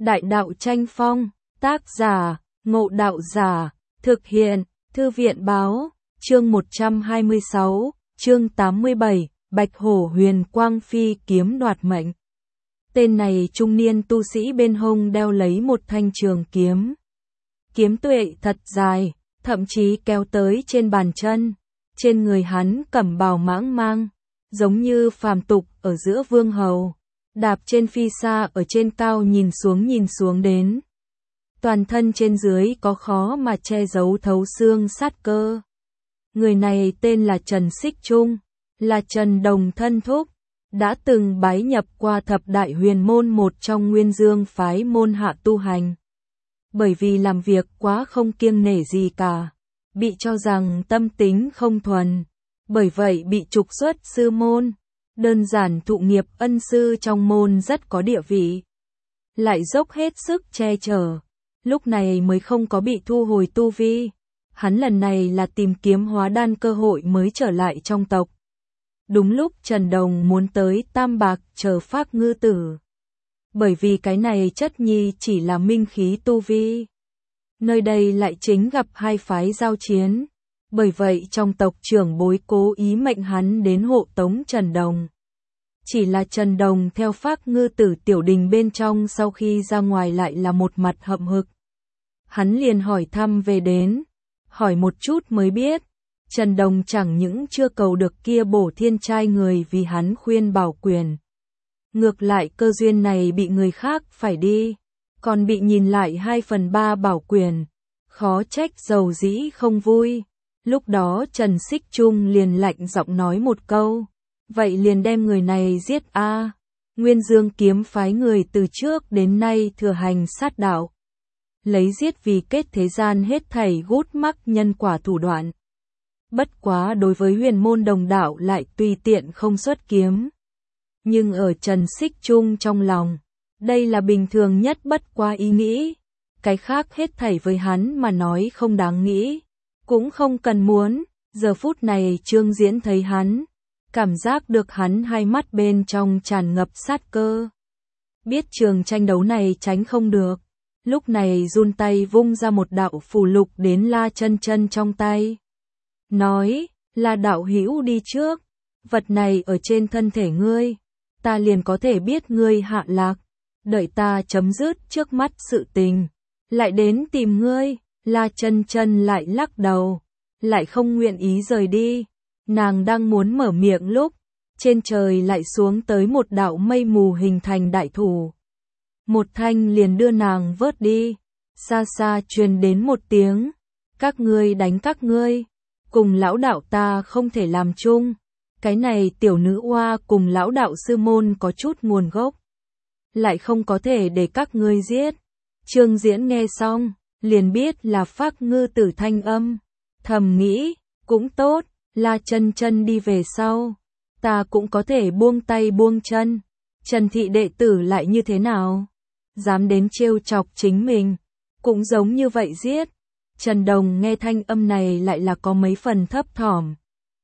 Đại đạo tranh phong, tác giả, Ngộ Đạo Giả, thực hiện, Thư viện báo, chương 126, chương 87, Bạch Hổ Huyền Quang Phi kiếm đoạt mệnh. Tên này trung niên tu sĩ bên hông đeo lấy một thanh trường kiếm. Kiếm tuệ thật dài, thậm chí kéo tới trên bàn chân. Trên người hắn cẩm bào mãng mang, giống như phàm tục ở giữa vương hầu. Đạp trên phi xa ở trên cao nhìn xuống đến. Toàn thân trên dưới có khó mà che giấu thấu xương sát cơ. Người này tên là Trần Xích Trung, là Trần Đồng thân thúc, đã từng bái nhập qua thập đại huyền môn một trong Nguyên Dương phái môn hạ tu hành. Bởi vì làm việc quá không kiêng nể gì cả, bị cho rằng tâm tính không thuần, bởi vậy bị trục xuất sư môn. Đơn giản thụ nghiệp ân sư trong môn rất có địa vị, lại dốc hết sức che chở, lúc này mới không có bị thu hồi tu vi. Hắn lần này là tìm kiếm hóa đan cơ hội mới trở lại trong tộc. Đúng lúc Trần Đồng muốn tới Tam Bạc chờ Phác Ngư Tử. Bởi vì cái này chất nhi chỉ là minh khí tu vi. Nơi đây lại chính gặp hai phái giao chiến. Bởi vậy trong tộc trưởng bối cố ý mệnh hắn đến hộ tống Trần Đồng. Chỉ là Trần Đồng theo Phác Ngư Tử tiểu đình bên trong sau khi ra ngoài lại là một mặt hậm hực. Hắn liền hỏi thăm về đến, hỏi một chút mới biết, Trần Đồng chẳng những chưa cầu được kia bổ thiên trai người vì hắn khuyên bảo quyền. Ngược lại cơ duyên này bị người khác phải đi, còn bị nhìn lại 2/3 bảo quyền, khó trách dầu dĩ không vui. Lúc đó Trần Xích Trung liền lạnh giọng nói một câu, vậy liền đem người này giết a. Nguyên Dương kiếm phái người từ trước đến nay thừa hành sát đạo, lấy giết vì kết thế gian hết thảy gút mắc nhân quả thủ đoạn. Bất quá đối với huyền môn đồng đạo lại tùy tiện không xuất kiếm. Nhưng ở Trần Xích Trung trong lòng, đây là bình thường nhất bất quá ý nghĩ. Cái khác hết thảy với hắn mà nói không đáng nghĩ, cũng không cần muốn. Giờ phút này Trương Diễn thấy hắn, cảm giác được hắn hai mắt bên trong tràn ngập sát cơ. Biết trường tranh đấu này tránh không được, lúc này run tay vung ra một đạo phù lục đến La Chân Chân trong tay. Nói, là đạo hữu đi trước, vật này ở trên thân thể ngươi, ta liền có thể biết ngươi hạ lạc, đợi ta chấm dứt trước mắt sự tình, lại đến tìm ngươi. La Chân Chân lại lắc đầu, lại không nguyện ý rời đi. Nàng đang muốn mở miệng lúc, trên trời lại xuống tới một đạo mây mù hình thành đại thủ. Một thanh liền đưa nàng vớt đi, xa xa truyền đến một tiếng, các ngươi đánh các ngươi, cùng lão đạo ta không thể làm chung. Cái này tiểu nữ oa cùng lão đạo sư môn có chút nguồn gốc, lại không có thể để các ngươi giết. Trương Diễn nghe xong, liền biết là Phác Ngư Tử thanh âm, thầm nghĩ, cũng tốt, La Chân Chân đi về sau, ta cũng có thể buông tay buông chân. Trần thị đệ tử lại như thế nào? Dám đến trêu chọc chính mình, cũng giống như vậy giết. Trần Đồng nghe thanh âm này lại là có mấy phần thấp thỏm.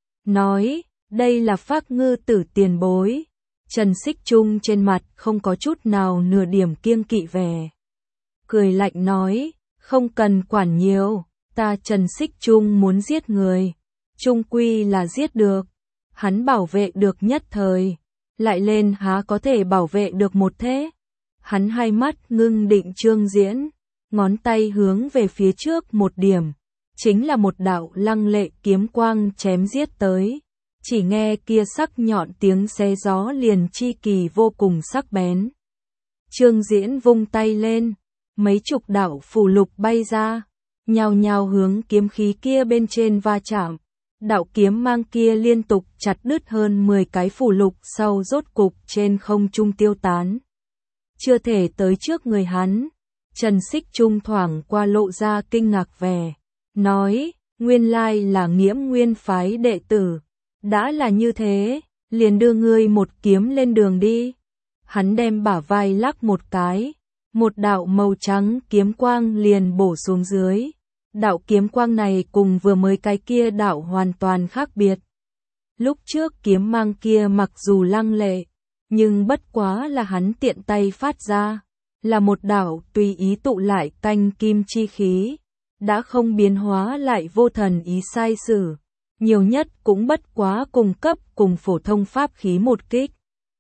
Nói, đây là Phác Ngư Tử tiền bối. Trần Xích Trung trên mặt không có chút nào nửa điểm kiêng kỵ vẻ. Cười lạnh nói, không cần quản nhiều, ta Trần Xích Trung muốn giết người, chung quy là giết được. Hắn bảo vệ được nhất thời, lại lên há có thể bảo vệ được một thế. Hắn hai mắt ngưng định Trương Diễn, ngón tay hướng về phía trước một điểm, chính là một đạo lăng lệ kiếm quang chém giết tới. Chỉ nghe kia sắc nhọn tiếng xé gió liền chi kỳ vô cùng sắc bén. Trương Diễn vung tay lên, mấy chục đạo phù lục bay ra, nhào nhào hướng kiếm khí kia bên trên va chạm. Đạo kiếm mang kia liên tục chặt đứt hơn 10 cái phù lục sau rốt cục trên không trung tiêu tán. Chưa thể tới trước người hắn, Trần Xích Trung thoảng qua lộ ra kinh ngạc vẻ, nói, nguyên lai là Nghiễm Nguyên phái đệ tử, đã là như thế, liền đưa ngươi một kiếm lên đường đi. Hắn đem bả vai lắc một cái, một đạo màu trắng kiếm quang liền bổ xuống dưới. Đạo kiếm quang này cùng vừa mới cái kia đạo hoàn toàn khác biệt. Lúc trước kiếm mang kia mặc dù lăng lệ, nhưng bất quá là hắn tiện tay phát ra, là một đạo tùy ý tụ lại canh kim chi khí, đã không biến hóa lại vô thần ý sai sử, nhiều nhất cũng bất quá cùng cấp cùng phổ thông pháp khí một kích.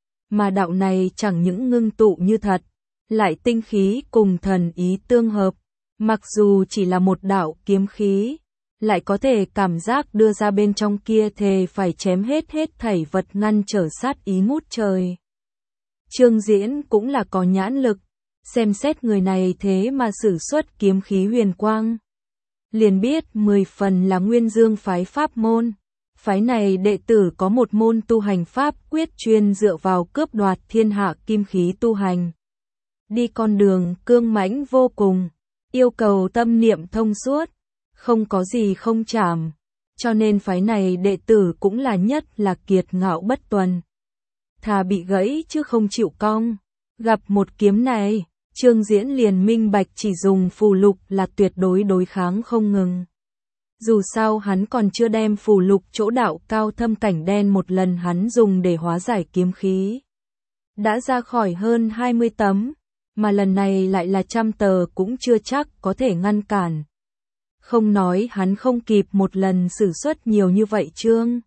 Mà đạo này chẳng những ngưng tụ như thật, lại tinh khí cùng thần ý tương hợp, mặc dù chỉ là một đạo kiếm khí, lại có thể cảm giác đưa ra bên trong kia thề phải chém hết thảy vật ngăn trở sát ý ngút trời. Trương Diễn cũng là có nhãn lực, xem xét người này thế mà sử xuất kiếm khí huyền quang. Liền biết 10 phần là Nguyên Dương phái pháp môn. Phái này đệ tử có một môn tu hành pháp quyết chuyên dựa vào cướp đoạt thiên hạ kim khí tu hành. Đi con đường cương mãnh vô cùng, yêu cầu tâm niệm thông suốt, không có gì không chạm. Cho nên phái này đệ tử cũng là nhất là kiệt ngạo bất tuần. Thà bị gãy chứ không chịu cong. Gặp một kiếm này, Trương Diễn liền minh bạch chỉ dùng phù lục là tuyệt đối đối kháng không ngừng. Dù sao hắn còn chưa đem phù lục chỗ đạo cao thâm cảnh đen một lần hắn dùng để hóa giải kiếm khí. Đã ra khỏi hơn 20 tấm, mà lần này lại là 100 tờ cũng chưa chắc có thể ngăn cản. Không nói hắn không kịp một lần sử xuất nhiều như vậy chương.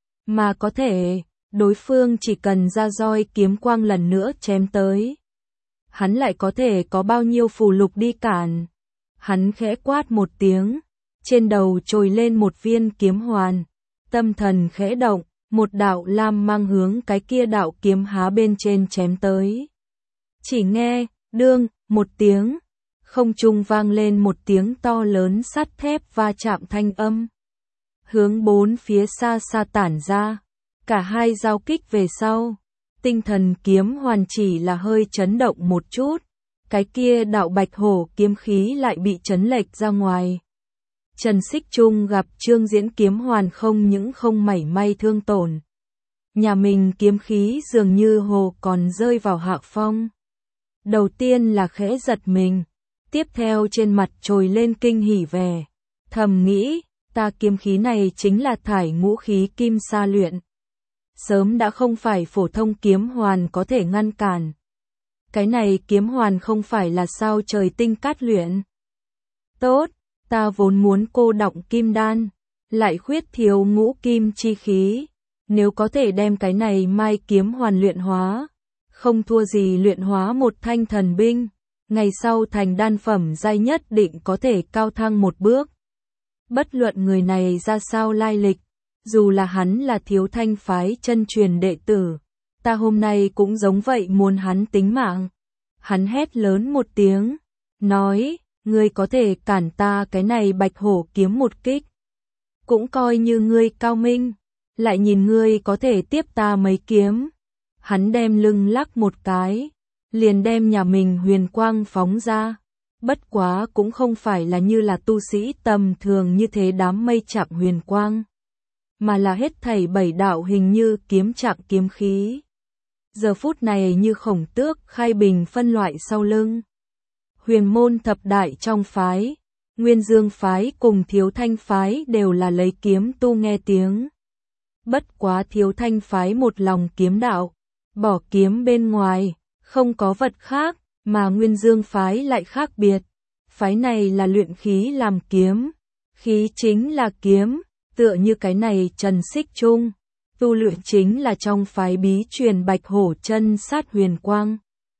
Mà có thể, đối phương chỉ cần ra roi kiếm quang lần nữa chém tới. Hắn lại có thể có bao nhiêu phù lục đi cản. Hắn khẽ quát một tiếng, trên đầu trồi lên một viên kiếm hoàn. Tâm thần khẽ động, một đạo lam mang hướng cái kia đạo kiếm há bên trên chém tới. Chỉ nghe, đương, một tiếng, không trung vang lên một tiếng to lớn sắt thép va chạm thanh âm. Hướng bốn phía xa xa tản ra, cả hai giao kích về sau. Tinh thần kiếm hoàn chỉ là hơi chấn động một chút, cái kia đạo bạch hổ kiếm khí lại bị chấn lệch ra ngoài. Trần Xích Trung gặp Trương Diễn kiếm hoàn không những không mảy may thương tổn. Nhà mình kiếm khí dường như hồ còn rơi vào hạ phong. Đầu tiên là khẽ giật mình, tiếp theo trên mặt trồi lên kinh hỉ vẻ. Thầm nghĩ, ta kiếm khí này chính là thải ngũ khí kim sa luyện. Sớm đã không phải phổ thông kiếm hoàn có thể ngăn cản. Cái này kiếm hoàn không phải là sao trời tinh cát luyện. Tốt, ta vốn muốn cô đọng kim đan, lại khuyết thiếu ngũ kim chi khí. Nếu có thể đem cái này mai kiếm hoàn luyện hóa, không thua gì luyện hóa một thanh thần binh, ngày sau thành đan phẩm giai nhất định có thể cao thăng một bước. Bất luận người này ra sao lai lịch, dù là hắn là Thiếu Thanh phái chân truyền đệ tử, ta hôm nay cũng giống vậy muốn hắn tính mạng. Hắn hét lớn một tiếng, nói, ngươi có thể cản ta cái này bạch hổ kiếm một kích. Cũng coi như ngươi cao minh, lại nhìn ngươi có thể tiếp ta mấy kiếm. Hắn đem lưng lắc một cái, liền đem nhà mình huyền quang phóng ra. Bất quá cũng không phải là như là tu sĩ tầm thường như thế đám mây chạm huyền quang, mà là hết thảy 7 đạo hình như kiếm trạng kiếm khí. Giờ phút này như khổng tước khai bình phân loại sau lưng. Huyền môn thập đại trong phái, Nguyên Dương phái cùng Thiếu Thanh phái đều là lấy kiếm tu nghe tiếng. Bất quá Thiếu Thanh phái một lòng kiếm đạo, bỏ kiếm bên ngoài, không có vật khác, mà Nguyên Dương phái lại khác biệt. Phái này là luyện khí làm kiếm, khí chính là kiếm. Tựa như cái này Trần Xích Trung, tu luyện chính là trong phái bí truyền bạch hổ chân sát huyền quang.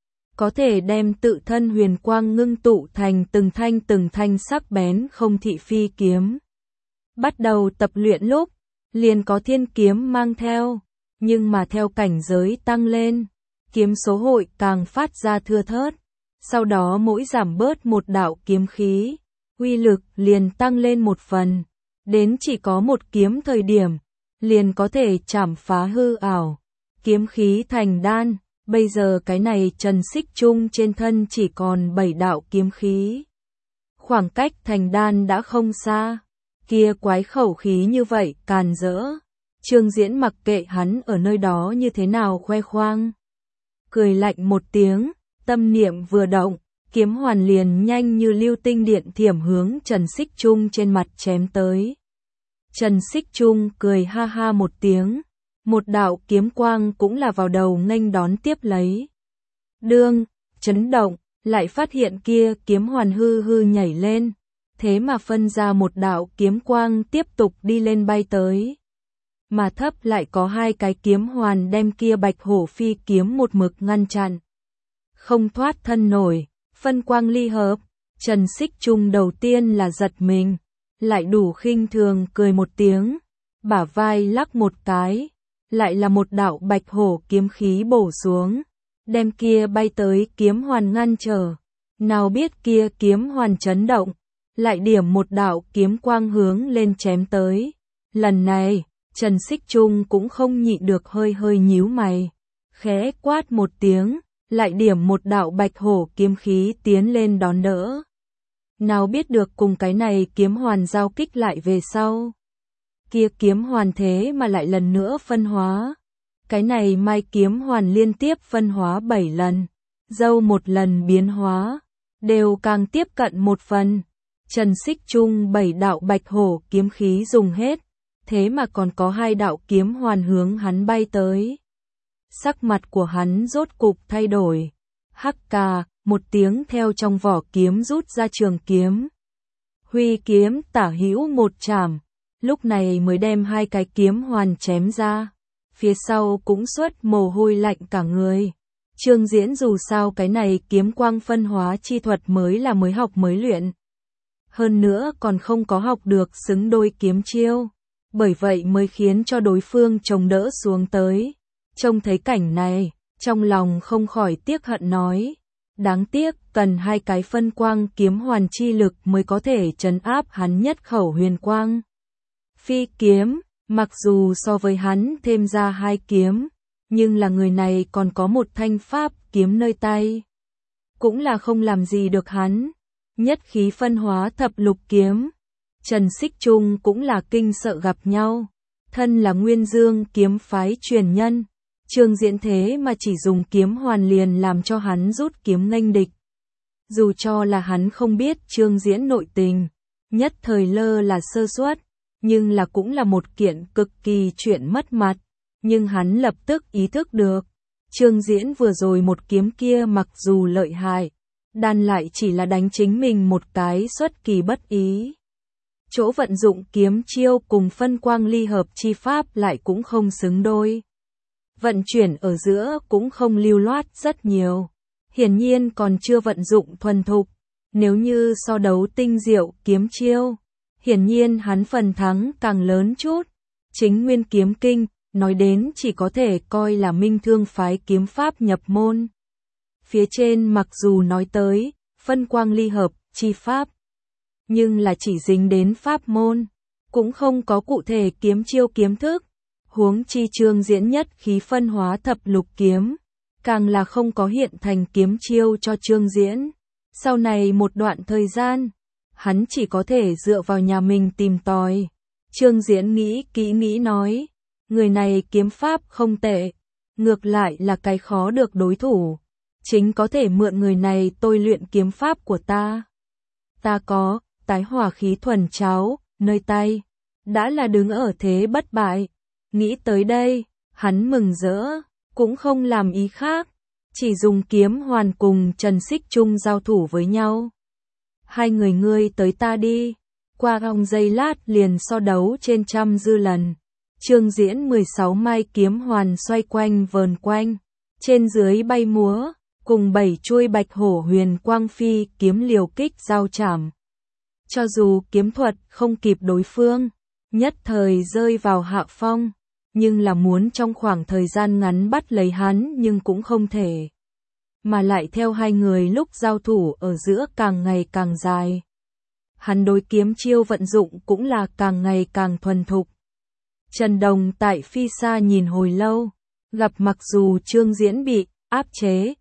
Có thể đem tự thân huyền quang ngưng tụ thành từng thanh sắc bén không thị phi kiếm. Bắt đầu tập luyện lúc, liền có thiên kiếm mang theo, nhưng mà theo cảnh giới tăng lên, kiếm số hội càng phát ra thưa thớt. Sau đó mỗi giảm bớt một đạo kiếm khí, uy lực liền tăng lên một phần. Đến chỉ có một kiếm thời điểm, liền có thể chảm phá hư ảo, kiếm khí thành đan. Bây giờ cái này Trần Xích Trung trên thân chỉ còn 7 đạo kiếm khí. Khoảng cách thành đan đã không xa, kia quái khẩu khí như vậy càn rỡ. Trương Diễn mặc kệ hắn ở nơi đó như thế nào khoe khoang. Cười lạnh một tiếng, tâm niệm vừa động, kiếm hoàn liền nhanh như lưu tinh điện thiểm hướng Trần Xích Trung trên mặt chém tới. Trần Xích Trung cười ha ha một tiếng, một đạo kiếm quang cũng là vào đầu nghênh đón tiếp lấy. Đương, chấn động, lại phát hiện kia kiếm hoàn hư hư nhảy lên, thế mà phân ra một đạo kiếm quang tiếp tục đi lên bay tới. Mà thấp lại có hai cái kiếm hoàn đem kia Bạch Hổ Phi kiếm một mực ngăn chặn. Không thoát thân nổi, phân quang ly hợp, Trần Xích Trung đầu tiên là giật mình, lại đủ khinh thường cười một tiếng, bả vai lắc một cái, lại là một đạo Bạch Hổ kiếm khí bổ xuống, đem kia bay tới kiếm hoàn ngăn trở. Nào biết kia kiếm hoàn chấn động, lại điểm một đạo kiếm quang hướng lên chém tới. Lần này, Trần Xích Trung cũng không nhịn được hơi hơi nhíu mày, khẽ quát một tiếng, lại điểm một đạo Bạch Hổ kiếm khí tiến lên đón đỡ. Nào biết được cùng cái này kiếm hoàn giao kích lại về sau. Kia kiếm hoàn thế mà lại lần nữa phân hóa. Cái này mai kiếm hoàn liên tiếp phân hóa 7 lần, dâu một lần biến hóa, đều càng tiếp cận một phần. Trần Xích Trung 7 đạo Bạch Hổ kiếm khí dùng hết, thế mà còn có 2 đạo kiếm hoàn hướng hắn bay tới. Sắc mặt của hắn rốt cục thay đổi. Hắc cà, một tiếng theo trong vỏ kiếm rút ra trường kiếm. Huy kiếm tả hữu một chảm, lúc này mới đem 2 cái kiếm hoàn chém ra. Phía sau cũng xuất mồ hôi lạnh cả người. Trương Diễn dù sao cái này kiếm quang phân hóa chi thuật mới học mới luyện. Hơn nữa còn không có học được xứng đôi kiếm chiêu. Bởi vậy mới khiến cho đối phương chống đỡ xuống tới. Trông thấy cảnh này, trong lòng không khỏi tiếc hận nói. Đáng tiếc, cần 2 cái phân quang kiếm hoàn chi lực mới có thể trấn áp hắn nhất khẩu huyền quang. Phi kiếm, mặc dù so với hắn thêm ra 2 kiếm, nhưng là người này còn có một thanh pháp kiếm nơi tay. Cũng là không làm gì được hắn. Nhất khí phân hóa thập lục kiếm. Trần Xích Trung cũng là kinh sợ gặp nhau. Thân là Nguyên Dương kiếm phái truyền nhân. Trương Diễn thế mà chỉ dùng kiếm hoàn liền làm cho hắn rút kiếm nghênh địch. Dù cho là hắn không biết Trương Diễn nội tình, nhất thời lơ là sơ suất, nhưng là cũng là một kiện cực kỳ chuyện mất mặt. Nhưng hắn lập tức ý thức được, Trương Diễn vừa rồi một kiếm kia mặc dù lợi hại, đan lại chỉ là đánh chính mình một cái xuất kỳ bất ý. Chỗ vận dụng kiếm chiêu cùng phân quang ly hợp chi pháp lại cũng không xứng đôi. Vận chuyển ở giữa cũng không lưu loát rất nhiều. Hiển nhiên còn chưa vận dụng thuần thục. Nếu như so đấu tinh diệu kiếm chiêu, hiển nhiên hắn phần thắng càng lớn chút. Chính Nguyên Kiếm Kinh, nói đến chỉ có thể coi là Minh Thương phái kiếm pháp nhập môn. Phía trên mặc dù nói tới, phân quang ly hợp, chi pháp, nhưng là chỉ dính đến pháp môn, cũng không có cụ thể kiếm chiêu kiếm thức. Huống chi Trương Diễn nhất khí phân hóa thập lục kiếm, càng là không có hiện thành kiếm chiêu cho Trương Diễn. Sau này một đoạn thời gian, hắn chỉ có thể dựa vào nhà mình tìm tòi. Trương Diễn nghĩ kỹ nghĩ nói, người này kiếm pháp không tệ, ngược lại là cái khó được đối thủ. Chính có thể mượn người này tôi luyện kiếm pháp của ta. Ta có tái hỏa khí thuần cháo, nơi tay, đã là đứng ở thế bất bại. Nghĩ tới đây, hắn mừng rỡ, cũng không làm ý khác, chỉ dùng kiếm hoàn cùng Trần Xích Trung giao thủ với nhau. 2 người ngươi tới ta đi, qua vòng giây lát liền so đấu trên trăm dư lần. Trương Diễn 16 mai kiếm hoàn xoay quanh vờn quanh, trên dưới bay múa, cùng 7 chuôi Bạch Hổ huyền quang phi kiếm liều kích giao chảm. Cho dù kiếm thuật không kịp đối phương, nhất thời rơi vào hạ phong, nhưng là muốn trong khoảng thời gian ngắn bắt lấy hắn nhưng cũng không thể. Mà lại theo 2 người lúc giao thủ ở giữa càng ngày càng dài. Hắn đối kiếm chiêu vận dụng cũng là càng ngày càng thuần thục. Trần Đồng tại phi xa nhìn hồi lâu, gặp mặc dù Trương Diễn bị áp chế,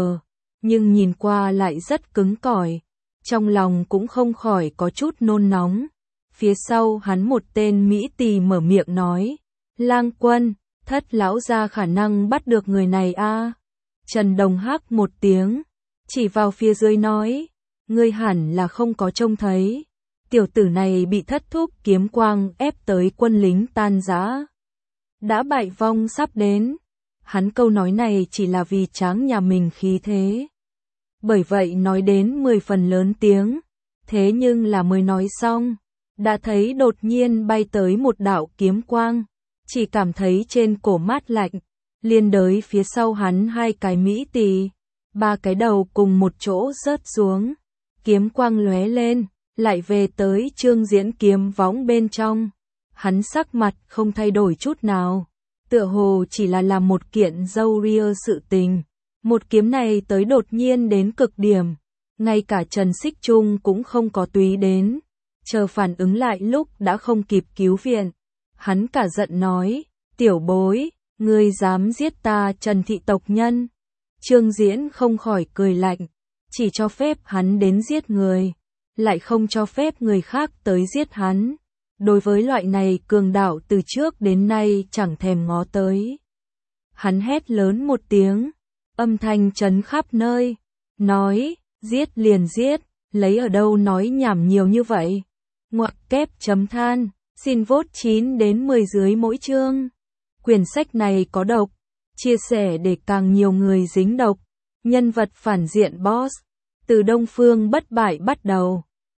nhưng nhìn qua lại rất cứng cỏi. Trong lòng cũng không khỏi có chút nôn nóng. Phía sau hắn một tên Mỹ tỳ mở miệng nói, Lang Quân, Thất lão gia khả năng bắt được người này a. Trần Đồng hắc một tiếng, chỉ vào phía dưới nói, ngươi hẳn là không có trông thấy. Tiểu tử này bị Thất thúc kiếm quang ép tới quân lính tan rã. Đã bại vong sắp đến. Hắn câu nói này chỉ là vì tráng nhà mình khí thế. bởi vậy nói đến 10 phần lớn tiếng. Thế nhưng là mới nói xong, đã thấy đột nhiên bay tới một đạo kiếm quang, chỉ cảm thấy trên cổ mát lạnh, liên đới phía sau hắn hai cái mỹ tỳ, ba cái đầu cùng một chỗ rớt xuống, kiếm quang lóe lên, lại về tới Trương Diễn kiếm võng bên trong. Hắn sắc mặt không thay đổi chút nào, tựa hồ chỉ là làm một kiện dâu ria sự tình. Một kiếm này tới đột nhiên đến cực điểm, ngay cả Trần Xích Trung cũng không có túy đến, chờ phản ứng lại lúc đã không kịp cứu viện. Hắn cả giận nói, tiểu bối, ngươi dám giết ta Trần thị tộc nhân. Trương Diễn không khỏi cười lạnh, chỉ cho phép hắn đến giết người, lại không cho phép người khác tới giết hắn. Đối với loại này cường đạo từ trước đến nay chẳng thèm ngó tới. Hắn hét lớn một tiếng, âm thanh chấn khắp nơi, nói, giết liền giết, lấy ở đâu nói nhảm nhiều như vậy. Ngoặc kép chấm than, xin vote 9 đến 10 dưới mỗi chương. Quyển sách này có độc, chia sẻ để càng nhiều người dính độc. Nhân vật phản diện boss, từ Đông Phương bất bại bắt đầu.